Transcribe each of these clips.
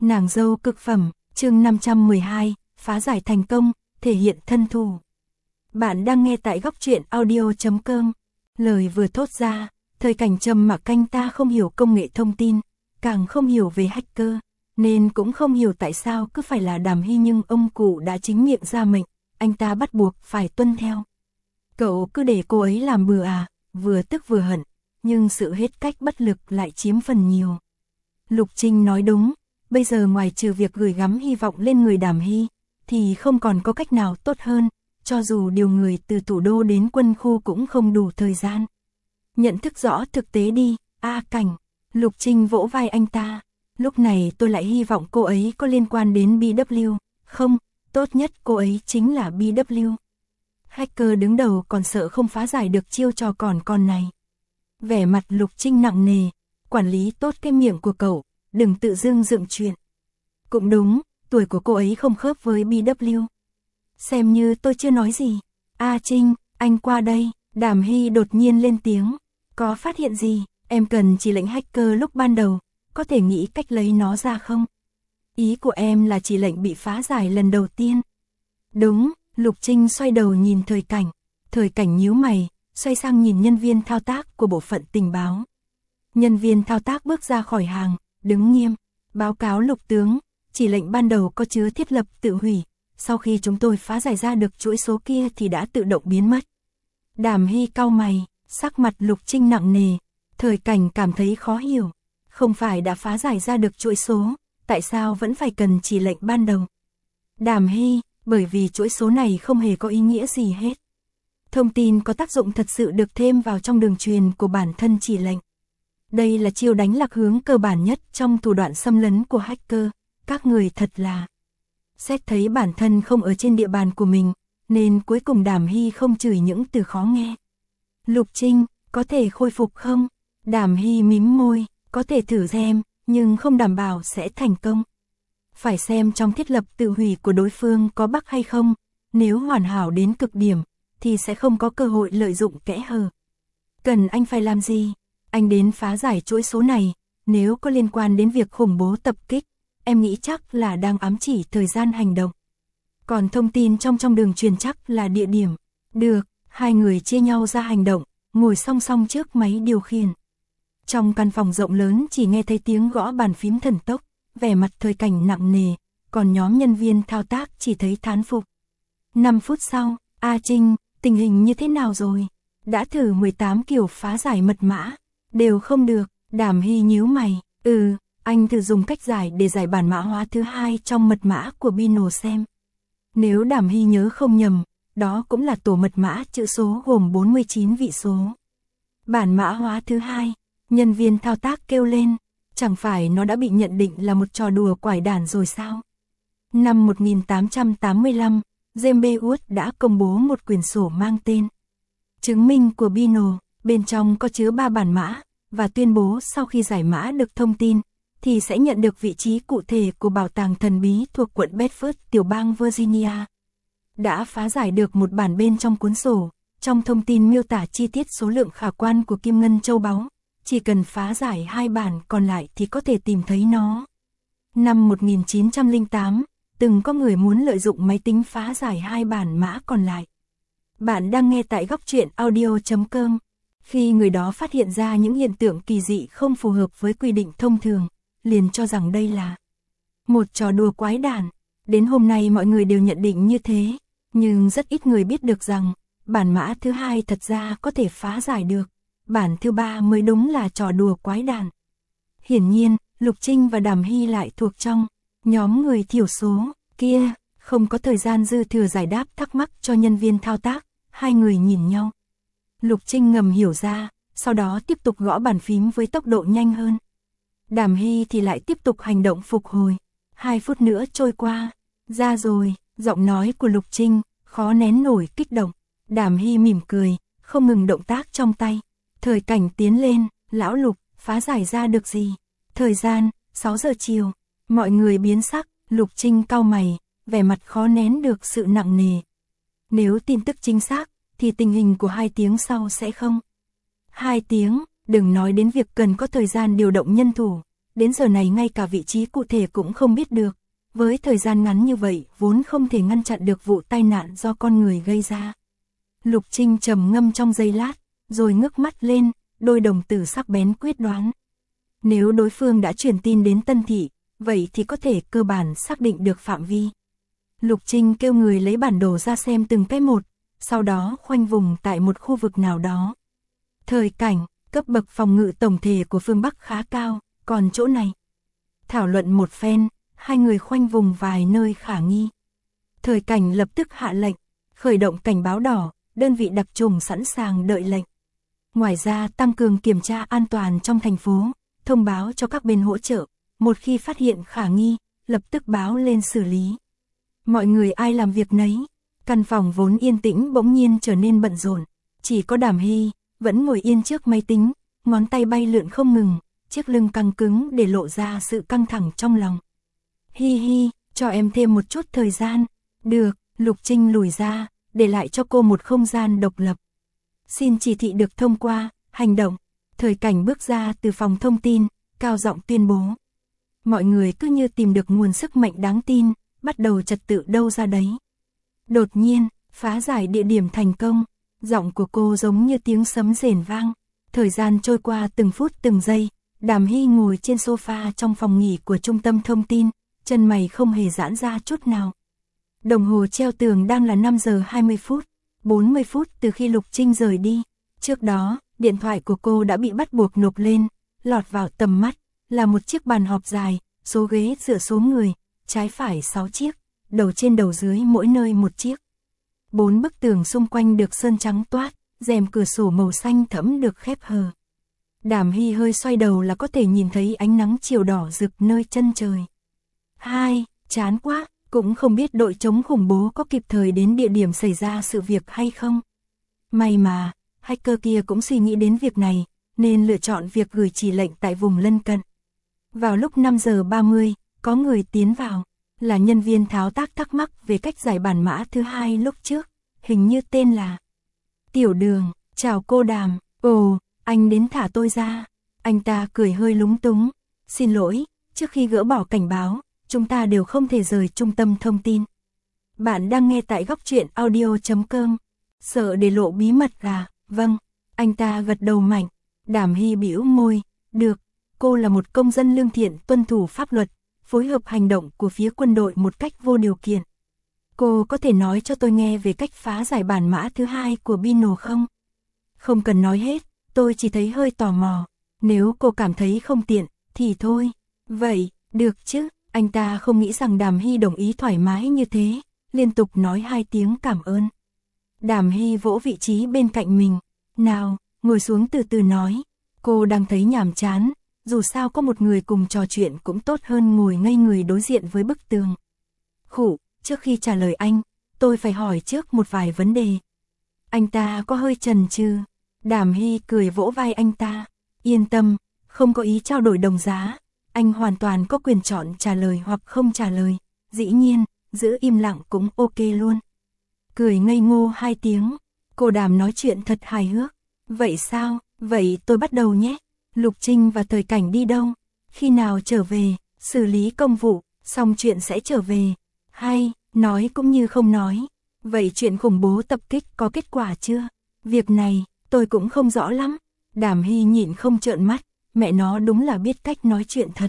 Nàng dâu cực phẩm, chương 512, phá giải thành công, thể hiện thân thủ. Bạn đang nghe tại góc truyện audio.com. Lời vừa thốt ra, Thời Cảnh trầm mặc, anh ta không hiểu công nghệ thông tin, càng không hiểu về hacker, nên cũng không hiểu tại sao cứ phải là Đàm Hy, nhưng ông cụ đã chính miệng ra mệnh, anh ta bắt buộc phải tuân theo. Cậu cứ để cô ấy làm bừa à? Vừa tức vừa hận, nhưng sự hết cách bất lực lại chiếm phần nhiều. Lục Trinh nói đúng, bây giờ ngoài trừ việc gửi gắm hy vọng lên người Đàm Hy, thì không còn có cách nào tốt hơn, cho dù điều người từ thủ đô đến quân khu cũng không đủ thời gian. Nhận thức rõ thực tế đi, Cảnh. Lục Trinh vỗ vai anh ta. Lúc này tôi lại hy vọng cô ấy có liên quan đến BW, không, tốt nhất cô ấy chính là BW. Hacker đứng đầu còn sợ không phá giải được chiêu trò còn con này. Vẻ mặt Lục Trinh nặng nề, quản lý tốt cái miệng của cậu, đừng tự dưng dựng chuyện. Cũng đúng, tuổi của cô ấy không khớp với BW. Xem như tôi chưa nói gì. Trinh, anh qua đây. Đàm Hy đột nhiên lên tiếng. Có phát hiện gì? Em cần chỉ lệnh hacker lúc ban đầu, có thể nghĩ cách lấy nó ra không? Ý của em là chỉ lệnh bị phá giải lần đầu tiên. Đúng. Lục Trinh xoay đầu nhìn Thời Cảnh. Thời Cảnh nhíu mày, xoay sang nhìn nhân viên thao tác của bộ phận tình báo. Nhân viên thao tác bước ra khỏi hàng, đứng nghiêm. Báo cáo Lục tướng, chỉ lệnh ban đầu có chứa thiết lập tự hủy. Sau khi chúng tôi phá giải ra được chuỗi số kia thì đã tự động biến mất. Đàm Hy cau mày, sắc mặt Lục Trinh nặng nề. Thời Cảnh cảm thấy khó hiểu. Không phải đã phá giải ra được chuỗi số, tại sao vẫn phải cần chỉ lệnh ban đầu? Đàm Hy, bởi vì chuỗi số này không hề có ý nghĩa gì hết. Thông tin có tác dụng thật sự được thêm vào trong đường truyền của bản thân chỉ lệnh. Đây là chiêu đánh lạc hướng cơ bản nhất trong thủ đoạn xâm lấn của hacker. Các người thật là... Xét thấy bản thân không ở trên địa bàn của mình, nên cuối cùng Đàm Hy không chửi những từ khó nghe. Lục Trinh, có thể khôi phục không? Đàm Hy mím môi, có thể thử xem, nhưng không đảm bảo sẽ thành công. Phải xem trong thiết lập tự hủy của đối phương có bug hay không, nếu hoàn hảo đến cực điểm, thì sẽ không có cơ hội lợi dụng kẽ hở. Cần anh phải làm gì? Anh đến phá giải chuỗi số này, nếu có liên quan đến việc khủng bố tập kích, em nghĩ chắc là đang ám chỉ thời gian hành động. Còn thông tin trong đường truyền chắc là địa điểm. Được, hai người chia nhau ra hành động, ngồi song song trước máy điều khiển. Trong căn phòng rộng lớn chỉ nghe thấy tiếng gõ bàn phím thần tốc, vẻ mặt Thời Cảnh nặng nề, còn nhóm nhân viên thao tác chỉ thấy thán phục. 5 phút sau, Trinh, tình hình như thế nào rồi? Đã thử 18 kiểu phá giải mật mã, đều không được. Đàm Hy nhíu mày, anh thử dùng cách giải để giải bản mã hóa thứ hai trong mật mã của Bino xem. Nếu Đàm Hy nhớ không nhầm, đó cũng là tổ mật mã chữ số gồm 49 vị số. Bản mã hóa thứ hai, nhân viên thao tác kêu lên, chẳng phải nó đã bị nhận định là một trò đùa quải đản rồi sao? Năm 1885, James Wood đã công bố một quyển sổ mang tên Chứng minh của Bino, bên trong có chứa 3 bản mã, và tuyên bố sau khi giải mã được thông tin, thì sẽ nhận được vị trí cụ thể của bảo tàng thần bí thuộc quận Bedford, tiểu bang Virginia. Đã phá giải được một bản bên trong cuốn sổ, trong thông tin miêu tả chi tiết số lượng khả quan của kim ngân châu báu, chỉ cần phá giải 2 bản còn lại thì có thể tìm thấy nó. Năm 1908, từng có người muốn lợi dụng máy tính phá giải 2 bản mã còn lại. Bạn đang nghe tại góc truyện audio.com. Khi người đó phát hiện ra những hiện tượng kỳ dị không phù hợp với quy định thông thường, liền cho rằng đây là một trò đùa quái đản. Đến hôm nay mọi người đều nhận định như thế, nhưng rất ít người biết được rằng bản mã thứ hai thật ra có thể phá giải được, bản thứ ba mới đúng là trò đùa quái đản. Hiển nhiên, Lục Trinh và Đàm Hy lại thuộc trong nhóm người thiểu số kia, không có thời gian dư thừa giải đáp thắc mắc cho nhân viên thao tác, hai người nhìn nhau. Lục Trinh ngầm hiểu ra, sau đó tiếp tục gõ bàn phím với tốc độ nhanh hơn. Đàm Hy thì lại tiếp tục hành động phục hồi. 2 phút nữa trôi qua, ra rồi, giọng nói của Lục Trinh, khó nén nổi kích động. Đàm Hy mỉm cười, không ngừng động tác trong tay. Thời Cảnh tiến lên, lão Lục, phá giải ra được gì? Thời gian, 6 giờ chiều. Mọi người biến sắc, Lục Trinh cau mày, vẻ mặt khó nén được sự nặng nề. Nếu tin tức chính xác, thì tình hình của 2 tiếng sau sẽ không. 2 tiếng, đừng nói đến việc cần có thời gian điều động nhân thủ. đến giờ này ngay cả vị trí cụ thể cũng không biết được. Với thời gian ngắn như vậy vốn không thể ngăn chặn được vụ tai nạn do con người gây ra. Lục Trinh trầm ngâm trong giây lát, rồi ngước mắt lên, đôi đồng tử sắc bén quyết đoán. Nếu đối phương đã truyền tin đến Tân Thị, vậy thì có thể cơ bản xác định được phạm vi. Lục Trinh kêu người lấy bản đồ ra xem từng cái một, sau đó khoanh vùng tại một khu vực nào đó. Thời cảnh, cấp bậc phòng ngự tổng thể của phương Bắc khá cao, còn chỗ này. Thảo luận một phen, hai người khoanh vùng vài nơi khả nghi. Thời cảnh lập tức hạ lệnh, khởi động cảnh báo đỏ, đơn vị đặc trùng sẵn sàng đợi lệnh. Ngoài ra tăng cường kiểm tra an toàn trong thành phố, thông báo cho các bên hỗ trợ, một khi phát hiện khả nghi, lập tức báo lên xử lý. Mọi người ai làm việc nấy, căn phòng vốn yên tĩnh bỗng nhiên trở nên bận rộn, chỉ có Đàm Hy vẫn ngồi yên trước máy tính, ngón tay bay lượn không ngừng, chiếc lưng căng cứng để lộ ra sự căng thẳng trong lòng. Hi hi, cho em thêm một chút thời gian. Được, Lục Trinh lùi ra, để lại cho cô một không gian độc lập. Xin chỉ thị được thông qua, hành động. Thời cảnh bước ra từ phòng thông tin, cao giọng tuyên bố. Mọi người cứ như tìm được nguồn sức mạnh đáng tin, bắt đầu trật tự đâu ra đấy. Đột nhiên, phá giải địa điểm thành công, giọng của cô giống như tiếng sấm rền vang. Thời gian trôi qua từng phút từng giây, Đàm Hy ngồi trên sofa trong phòng nghỉ của trung tâm thông tin, chân mày không hề giãn ra chút nào. Đồng hồ treo tường đang là 5 giờ 20 phút, 40 phút từ khi Lục Trinh rời đi. Trước đó, điện thoại của cô đã bị bắt buộc nộp lên, lọt vào tầm mắt, là một chiếc bàn họp dài, số ghế dựa số người, trái phải 6 chiếc, đầu trên đầu dưới mỗi nơi một chiếc. 4 bức tường xung quanh được sơn trắng toát, rèm cửa sổ màu xanh thẫm được khép hờ. Đàm Hy hơi xoay đầu là có thể nhìn thấy ánh nắng chiều đỏ rực nơi chân trời. Chán quá, cũng không biết đội chống khủng bố có kịp thời đến địa điểm xảy ra sự việc hay không. May mà, hacker kia cũng suy nghĩ đến việc này, nên lựa chọn việc gửi chỉ lệnh tại vùng lân cận. Vào lúc 5 giờ 30, có người tiến vào, là nhân viên tháo tác thắc mắc về cách giải bản mã thứ hai lúc trước, hình như tên là Tiểu Đường. Chào cô Đàm. Ồ, anh đến thả tôi ra. Anh ta cười hơi lúng túng. Xin lỗi, trước khi gỡ bỏ cảnh báo, chúng ta đều không thể rời trung tâm thông tin. Bạn đang nghe tại góc truyện audio.com. Sợ để lộ bí mật à? Vâng. Anh ta gật đầu mạnh. Đàm Hy bĩu môi. Được, cô là một công dân lương thiện tuân thủ pháp luật, phối hợp hành động của phía quân đội một cách vô điều kiện. Cô có thể nói cho tôi nghe về cách phá giải bản mã thứ hai của Bino không? Không cần nói hết, tôi chỉ thấy hơi tò mò. Nếu cô cảm thấy không tiện, thì thôi. Vậy, được chứ? Anh ta không nghĩ rằng Đàm Hy đồng ý thoải mái như thế, liên tục nói 2 tiếng cảm ơn. Đàm Hy vỗ vị trí bên cạnh mình. Nào, ngồi xuống từ từ nói. Cô đang thấy nhàm chán, dù sao có một người cùng trò chuyện cũng tốt hơn ngồi ngây người đối diện với bức tường. Khụ, trước khi trả lời anh, tôi phải hỏi trước một vài vấn đề. Anh ta có hơi chần chừ. Đàm Hy cười vỗ vai anh ta. Yên tâm, không có ý trao đổi đồng giá. Anh hoàn toàn có quyền chọn trả lời hoặc không trả lời. Dĩ nhiên, giữ im lặng cũng ok luôn. Cười ngây ngô 2 tiếng. Cô Đàm nói chuyện thật hài hước. Vậy sao? Vậy tôi bắt đầu nhé. Lục Trinh và Thời Cảnh đi đâu? Khi nào trở về? Xử lý công vụ, xong chuyện sẽ trở về. Hay, nói cũng như không nói. Vậy chuyện khủng bố tập kích có kết quả chưa? Việc này, tôi cũng không rõ lắm. Đàm Hy nhịn không trợn mắt, mẹ nó đúng là biết cách nói chuyện thật.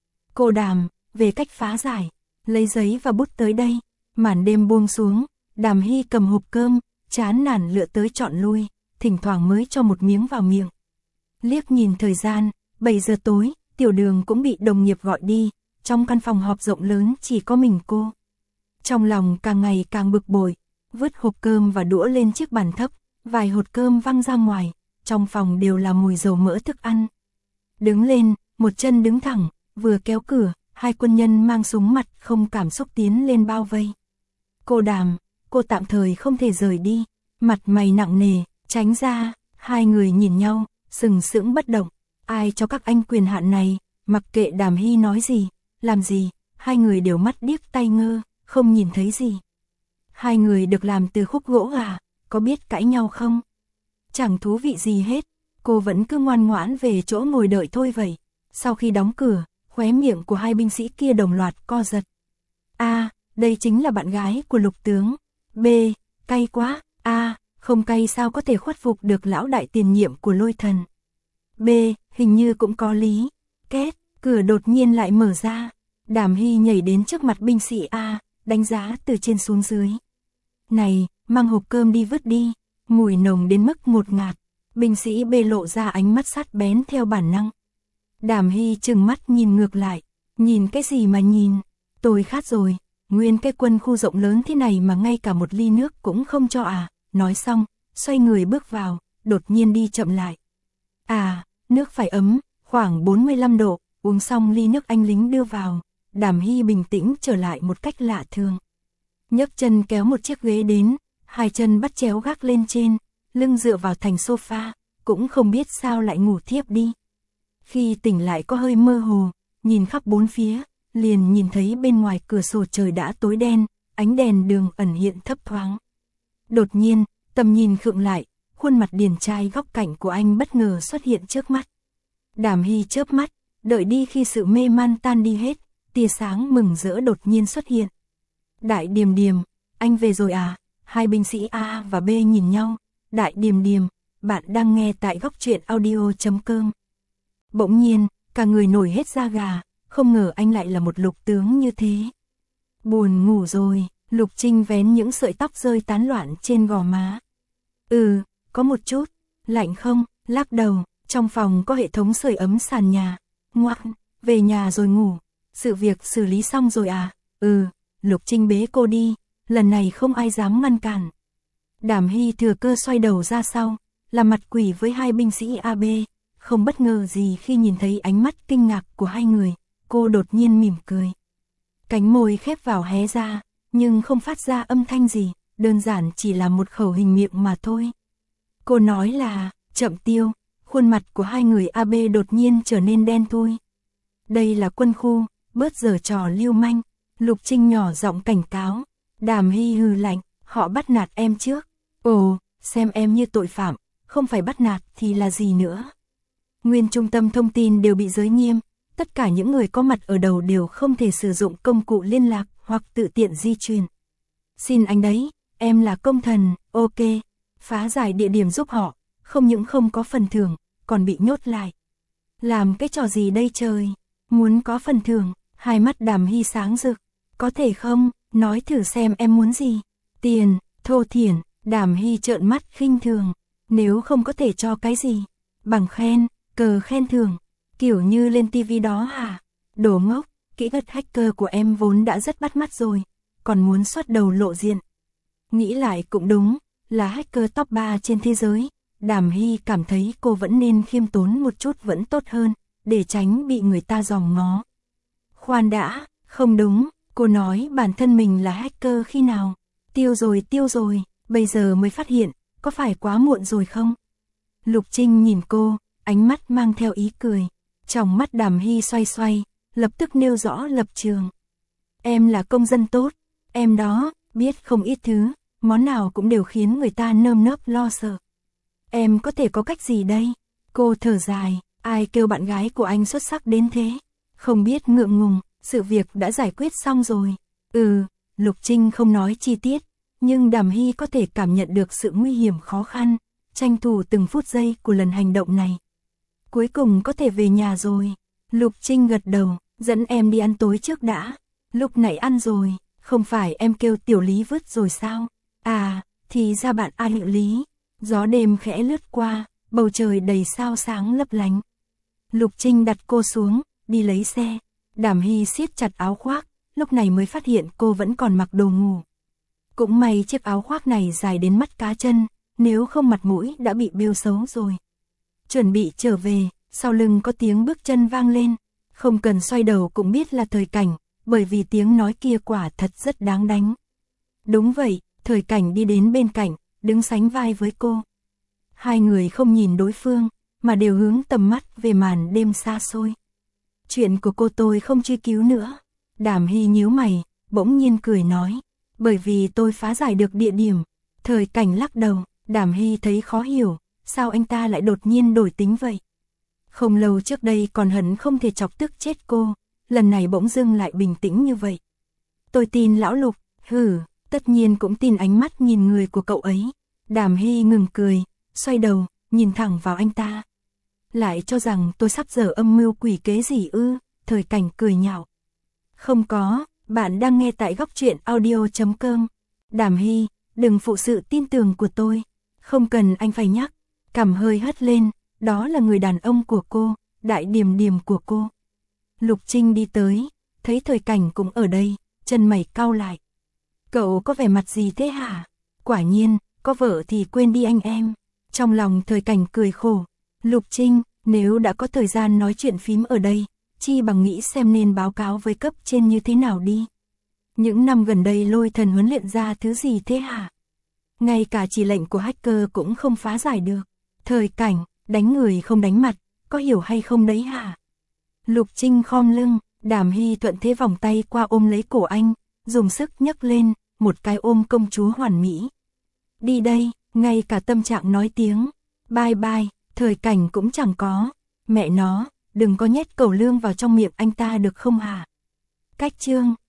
Cô Đàm, về cách phá giải, lấy giấy và bút tới đây. Màn đêm buông xuống, Đàm Hy cầm hộp cơm, chán nản lựa tới chọn lui, thỉnh thoảng mới cho một miếng vào miệng. Liếc nhìn thời gian, 7 giờ tối, Tiểu Đường cũng bị đồng nghiệp gọi đi, trong căn phòng họp rộng lớn chỉ có mình cô. Trong lòng càng ngày càng bực bội, vứt hộp cơm và đũa lên chiếc bàn thấp, vài hột cơm văng ra ngoài, trong phòng đều là mùi dầu mỡ thức ăn. Đứng lên, một chân đứng thẳng, vừa kéo cửa, 2 quân nhân mang súng mặt không cảm xúc tiến lên bao vây. Cô Đàm, cô tạm thời không thể rời đi, mặt mày nặng nề, tránh ra. 2 người nhìn nhau, sừng sững bất động. Ai cho các anh quyền hạn này? Mặc kệ Đàm Hy nói gì, làm gì, 2 người đều mắt điếc tai ngơ, không nhìn thấy gì. 2 người được làm từ khúc gỗ à, có biết cãi nhau không? Chẳng thú vị gì hết, cô vẫn cứ ngoan ngoãn về chỗ ngồi đợi thôi vậy. Sau khi đóng cửa, Khóe miệng của hai binh sĩ kia đồng loạt co giật. A, đây chính là bạn gái của Lục tướng. B, cay quá. A, không cay sao có thể khuất phục được lão đại tiền nhiệm của Lôi Thần. B, hình như cũng có lý. Két, cửa đột nhiên lại mở ra. Đàm Hy nhảy đến trước mặt binh sĩ A, đánh giá từ trên xuống dưới. Này, mang hộp cơm đi vứt đi. Mùi nồng đến mức ngột ngạt. Binh sĩ B lộ ra ánh mắt sắc bén theo bản năng. Đàm Hy trừng mắt nhìn ngược lại. Nhìn cái gì mà nhìn? Tôi khát rồi. Nguyên cái quân khu rộng lớn thế này mà ngay cả một ly nước cũng không cho à? Nói xong, xoay người bước vào, đột nhiên đi chậm lại. À, nước phải ấm, khoảng 45 độ, uống xong ly nước anh lính đưa vào. Đàm Hy bình tĩnh trở lại một cách lạ thường. Nhấc chân kéo một chiếc ghế đến, hai chân bắt chéo gác lên trên, lưng dựa vào thành sofa, cũng không biết sao lại ngủ thiếp đi. Khi tỉnh lại có hơi mơ hồ, nhìn khắp bốn phía, liền nhìn thấy bên ngoài cửa sổ trời đã tối đen, ánh đèn đường ẩn hiện thấp thoáng. Đột nhiên, tầm nhìn khựng lại, khuôn mặt điển trai góc cạnh của anh bất ngờ xuất hiện trước mắt. Đàm Hy chớp mắt, đợi đi khi sự mê man tan đi hết, tia sáng mừng rỡ đột nhiên xuất hiện. Đại Điềm Điềm, anh về rồi à? Hai binh sĩ A và B nhìn nhau. Đại Điềm Điềm, bạn đang nghe tại góc truyện audio.com. Bỗng nhiên, cả người nổi hết da gà, không ngờ anh lại là một Lục tướng như thế. Buồn ngủ rồi, Lục Trinh vén những sợi tóc rơi tán loạn trên gò má. Có một chút. Lạnh không? Lắc đầu, trong phòng có hệ thống sưởi ấm sàn nhà. Ngoan, về nhà rồi ngủ. Sự việc xử lý xong rồi à? Lục Trinh bế cô đi, lần này không ai dám ngăn cản. Đàm Hy thừa cơ xoay đầu ra sau, làm mặt quỷ với hai binh sĩ AB, không bất ngờ gì khi nhìn thấy ánh mắt kinh ngạc của hai người, cô đột nhiên mỉm cười. Cánh môi khép vào hé ra, nhưng không phát ra âm thanh gì, đơn giản chỉ là một khẩu hình miệng mà thôi. Cô nói là, chậm tiêu, khuôn mặt của hai người AB đột nhiên trở nên đen thui. Đây là quân khu, bớt giở trò lưu manh. Lục Trinh nhỏ giọng cảnh cáo. Đàm Hy hừ lạnh, họ bắt nạt em trước. Ồ, xem em như tội phạm, không phải bắt nạt thì là gì nữa. Nguyên trung tâm thông tin đều bị giới nghiêm, tất cả những người có mặt ở đầu đều không thể sử dụng công cụ liên lạc hoặc tự tiện di chuyển. Xin anh đấy, em là công thần, ok, phá giải địa điểm giúp họ, không những không có phần thưởng, còn bị nhốt lại. Làm cái trò gì đây trời, muốn có phần thưởng, hai mắt Đàm Hy sáng rực. Có thể không, nói thử xem em muốn gì. Tiền, thô thiển, Đàm Hy trợn mắt khinh thường. Nếu không có thể cho cái gì, bằng khen, cờ khen thưởng, kiểu như lên tivi đó hả? Đồ ngốc, kỹ thuật hacker của em vốn đã rất bắt mắt rồi, còn muốn xuất đầu lộ diện. Nghĩ lại cũng đúng, là hacker top 3 trên thế giới, Đàm Hy cảm thấy cô vẫn nên khiêm tốn một chút vẫn tốt hơn, để tránh bị người ta dòm ngó. Khoan đã, không đúng. Cô nói bản thân mình là hacker khi nào? Tiêu rồi, bây giờ mới phát hiện, có phải quá muộn rồi không? Lục Trinh nhìn cô, ánh mắt mang theo ý cười. Trong mắt Đàm Hy xoay xoay, lập tức nêu rõ lập trường. Em là công dân tốt, em đó, biết không ít thứ, món nào cũng đều khiến người ta nơm nớp lo sợ. Em có thể có cách gì đây? Cô thở dài, ai kêu bạn gái của anh xuất sắc đến thế? Không biết ngượng ngùng. Sự việc đã giải quyết xong rồi. Lục Trinh không nói chi tiết, nhưng Đàm Hy có thể cảm nhận được sự nguy hiểm khó khăn, tranh thủ từng phút giây của lần hành động này. Cuối cùng có thể về nhà rồi. Lục Trinh gật đầu, dẫn em đi ăn tối trước đã. Lúc nãy ăn rồi, không phải em kêu Tiểu Lý vứt rồi sao? À, thì ra bạn ai hiệu Lý. Gió đêm khẽ lướt qua, bầu trời đầy sao sáng lấp lánh. Lục Trinh đặt cô xuống, đi lấy xe. Đàm Hy siết chặt áo khoác, lúc này mới phát hiện cô vẫn còn mặc đồ ngủ. Cũng may chiếc áo khoác này dài đến mắt cá chân, nếu không mặt mũi đã bị bêu xấu rồi. Chuẩn bị trở về, sau lưng có tiếng bước chân vang lên, không cần xoay đầu cũng biết là Thời Cảnh, bởi vì tiếng nói kia quả thật rất đáng đánh. Đúng vậy, Thời Cảnh đi đến bên cạnh, đứng sánh vai với cô. Hai người không nhìn đối phương, mà đều hướng tầm mắt về màn đêm xa xôi. Chuyện của cô tôi không truy cứu nữa. Đàm Hy nhíu mày, bỗng nhiên cười nói. Bởi vì tôi phá giải được địa điểm. Thời Cảnh lắc đầu, Đàm Hy thấy khó hiểu, sao anh ta lại đột nhiên đổi tính vậy? Không lâu trước đây còn hận không thể chọc tức chết cô, lần này bỗng dưng lại bình tĩnh như vậy. Tôi tin lão Lục, tất nhiên cũng tin ánh mắt nhìn người của cậu ấy. Đàm Hy ngừng cười, xoay đầu, nhìn thẳng vào anh ta. Lại cho rằng tôi sắp dở âm mưu quỷ kế gì ư? Thời Cảnh cười nhạo. Không có, bạn đang nghe tại góc truyện audio.com. Đàm Hy, đừng phụ sự tin tưởng của tôi. Không cần anh phải nhắc. Cằm hơi hất lên, đó là người đàn ông của cô, đại điểm điểm của cô. Lục Trinh đi tới, thấy Thời Cảnh cũng ở đây, chân mày cau lại. Cậu có vẻ mặt gì thế hả? Quả nhiên, có vợ thì quên đi anh em. Trong lòng Thời Cảnh cười khổ. Lục Trinh, nếu đã có thời gian nói chuyện phím ở đây, chi bằng nghĩ xem nên báo cáo với cấp trên như thế nào đi. Những năm gần đây Lôi Thần huấn luyện ra thứ gì thế hả? Ngay cả chỉ lệnh của hacker cũng không phá giải được. Thời Cảnh, đánh người không đánh mặt, có hiểu hay không đấy hả? Lục Trinh khom lưng, Đàm Hy thuận thế vòng tay qua ôm lấy cổ anh, dùng sức nhấc lên, một cái ôm công chúa hoàn mỹ. Đi đây, ngay cả tâm trạng nói tiếng bye bye, Thời Cảnh cũng chẳng có. Mẹ nó, đừng có nhét cẩu lương vào trong miệng anh ta được không hả? Cách chương